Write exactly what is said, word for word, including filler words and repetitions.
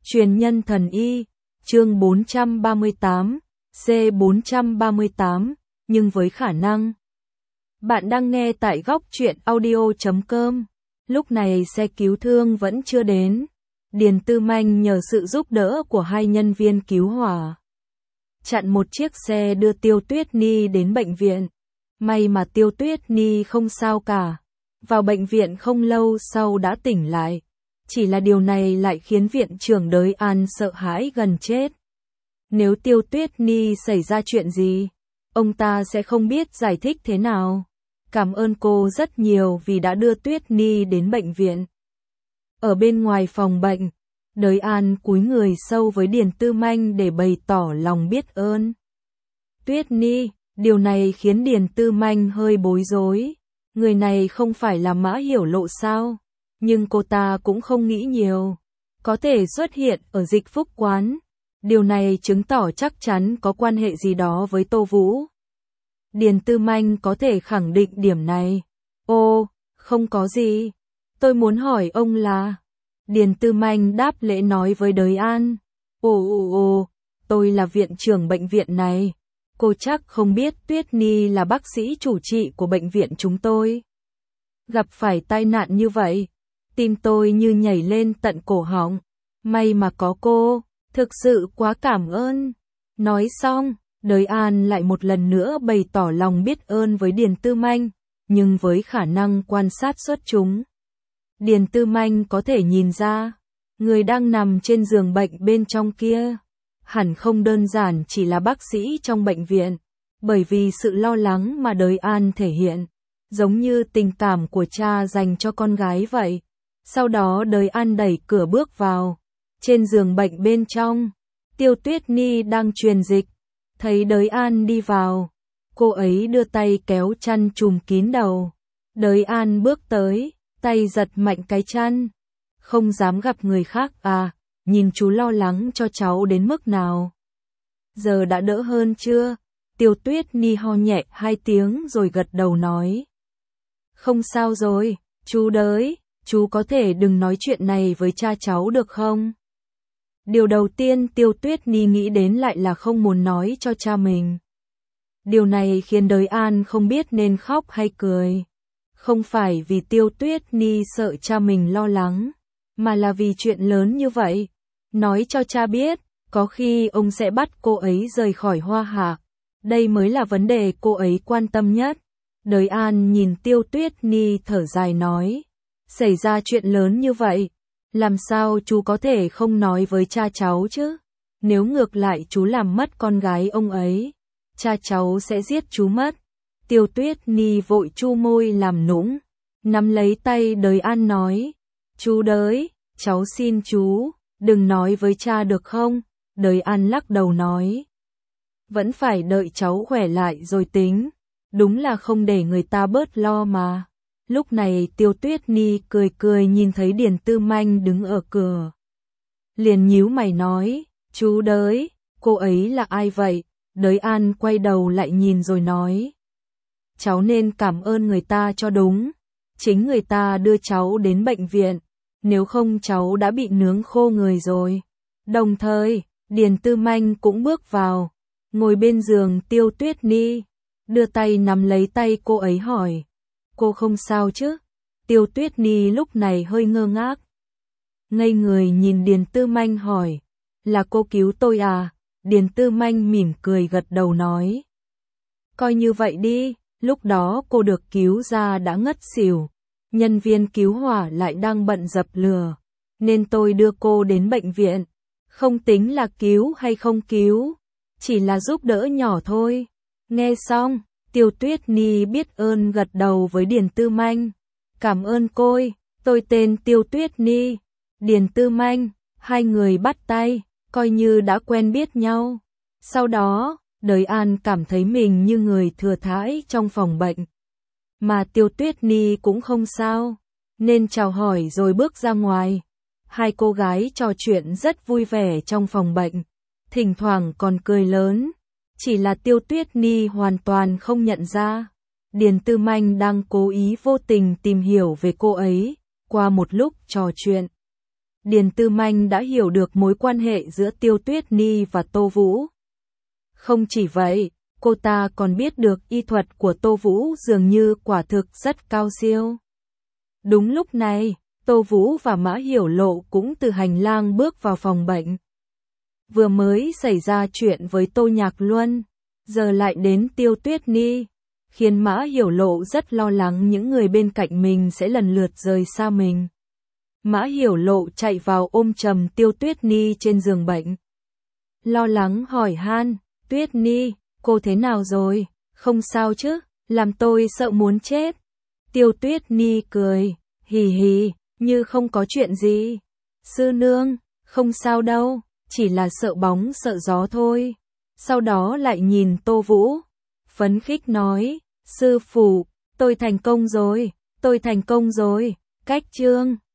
Truyền nhân thần y, chương bốn trăm ba mươi tám, C bốn trăm ba mươi tám, nhưng với khả năng. Bạn đang nghe tại góc truyện audio chấm com. Lúc này xe cứu thương vẫn chưa đến. Điền Tư Manh nhờ sự giúp đỡ của hai nhân viên cứu hỏa, chặn một chiếc xe đưa Tiêu Tuyết Ni đến bệnh viện. May mà Tiêu Tuyết Ni không sao cả. Vào bệnh viện không lâu sau đã tỉnh lại. Chỉ là điều này lại khiến viện trưởng Đới An sợ hãi gần chết. Nếu Tiêu Tuyết Ni xảy ra chuyện gì, ông ta sẽ không biết giải thích thế nào. Cảm ơn cô rất nhiều vì đã đưa Tuyết Ni đến bệnh viện. Ở bên ngoài phòng bệnh, Đới An cúi người sâu với Điền Tư Manh để bày tỏ lòng biết ơn. Tuyết Ni, điều này khiến Điền Tư Manh hơi bối rối. Người này không phải là Mã Hiểu Lộ sao? Nhưng cô ta cũng không nghĩ nhiều. Có thể xuất hiện ở Dịch Phúc quán. Điều này chứng tỏ chắc chắn có quan hệ gì đó với Tô Vũ. Điền Tư Manh có thể khẳng định điểm này. Ô, không có gì. Tôi muốn hỏi ông là... Điền Tư Manh đáp lễ nói với Đới An. Ồ ồ ồ, tôi là viện trưởng bệnh viện này. Cô chắc không biết Tuyết Ni là bác sĩ chủ trị của bệnh viện chúng tôi. Gặp phải tai nạn như vậy, tim tôi như nhảy lên tận cổ họng. May mà có cô, thực sự quá cảm ơn. Nói xong, Đới An lại một lần nữa bày tỏ lòng biết ơn với Điền Tư Manh, nhưng với khả năng quan sát xuất chúng. Điền Tư Manh có thể nhìn ra, người đang nằm trên giường bệnh bên trong kia, hẳn không đơn giản chỉ là bác sĩ trong bệnh viện, bởi vì sự lo lắng mà Đới An thể hiện, giống như tình cảm của cha dành cho con gái vậy. Sau đó Đới An đẩy cửa bước vào. Trên giường bệnh bên trong, Tiêu Tuyết Ni đang truyền dịch. Thấy Đới An đi vào, cô ấy đưa tay kéo chăn trùm kín đầu. Đới An bước tới, tay giật mạnh cái chăn. Không dám gặp người khác à, nhìn chú lo lắng cho cháu đến mức nào. Giờ đã đỡ hơn chưa? Tiêu Tuyết Ni ho nhẹ hai tiếng rồi gật đầu nói. Không sao rồi, chú Đới, chú có thể đừng nói chuyện này với cha cháu được không? Điều đầu tiên Tiêu Tuyết Ni nghĩ đến lại là không muốn nói cho cha mình. Điều này khiến Đới An không biết nên khóc hay cười. Không phải vì Tiêu Tuyết Ni sợ cha mình lo lắng, mà là vì chuyện lớn như vậy. Nói cho cha biết, có khi ông sẽ bắt cô ấy rời khỏi Hoa Hạ. Đây mới là vấn đề cô ấy quan tâm nhất. Đới An nhìn Tiêu Tuyết Ni thở dài nói. Xảy ra chuyện lớn như vậy, làm sao chú có thể không nói với cha cháu chứ? Nếu ngược lại chú làm mất con gái ông ấy, cha cháu sẽ giết chú mất. Tiêu Tuyết Ni vội chu môi làm nũng, nắm lấy tay Đới An nói. Chú Đới, cháu xin chú, đừng nói với cha được không? Đới An lắc đầu nói. Vẫn phải đợi cháu khỏe lại rồi tính, đúng là không để người ta bớt lo mà. Lúc này Tiêu Tuyết Ni cười cười nhìn thấy Điền Tư Manh đứng ở cửa. Liền nhíu mày nói, chú Đới, cô ấy là ai vậy? Đới An quay đầu lại nhìn rồi nói. Cháu nên cảm ơn người ta cho đúng. Chính người ta đưa cháu đến bệnh viện, nếu không cháu đã bị nướng khô người rồi. Đồng thời, Điền Tư Manh cũng bước vào, ngồi bên giường Tiêu Tuyết Ni, đưa tay nắm lấy tay cô ấy hỏi. Cô không sao chứ? Tiêu Tuyết Ni lúc này hơi ngơ ngác. Ngây người nhìn Điền Tư Manh hỏi. Là cô cứu tôi à? Điền Tư Manh mỉm cười gật đầu nói. Coi như vậy đi, lúc đó cô được cứu ra đã ngất xỉu. Nhân viên cứu hỏa lại đang bận dập lửa, nên tôi đưa cô đến bệnh viện. Không tính là cứu hay không cứu, chỉ là giúp đỡ nhỏ thôi. Nghe xong, Tiêu Tuyết Ni biết ơn gật đầu với Điền Tư Manh. Cảm ơn cô, tôi tên Tiêu Tuyết Ni. Điền Tư Manh, hai người bắt tay, coi như đã quen biết nhau. Sau đó, Đới An cảm thấy mình như người thừa thãi trong phòng bệnh. Mà Tiêu Tuyết Ni cũng không sao, nên chào hỏi rồi bước ra ngoài. Hai cô gái trò chuyện rất vui vẻ trong phòng bệnh, thỉnh thoảng còn cười lớn. Chỉ là Tiêu Tuyết Ni hoàn toàn không nhận ra. Điền Tư Manh đang cố ý vô tình tìm hiểu về cô ấy, qua một lúc trò chuyện. Điền Tư Manh đã hiểu được mối quan hệ giữa Tiêu Tuyết Ni và Tô Vũ. Không chỉ vậy, cô ta còn biết được y thuật của Tô Vũ dường như quả thực rất cao siêu. Đúng lúc này, Tô Vũ và Mã Hiểu Lộ cũng từ hành lang bước vào phòng bệnh. Vừa mới xảy ra chuyện với Tô Nhạc Luân, giờ lại đến Tiêu Tuyết Ni, khiến Mã Hiểu Lộ rất lo lắng những người bên cạnh mình sẽ lần lượt rời xa mình. Mã Hiểu Lộ chạy vào ôm chầm Tiêu Tuyết Ni trên giường bệnh. Lo lắng hỏi han, Tuyết Ni, cô thế nào rồi, không sao chứ, làm tôi sợ muốn chết. Tiêu Tuyết Ni cười, hì hì, như không có chuyện gì. Sư nương, không sao đâu, chỉ là sợ bóng sợ gió thôi. Sau đó lại nhìn Tô Vũ, phấn khích nói, sư phụ, tôi thành công rồi, tôi thành công rồi, cách chương.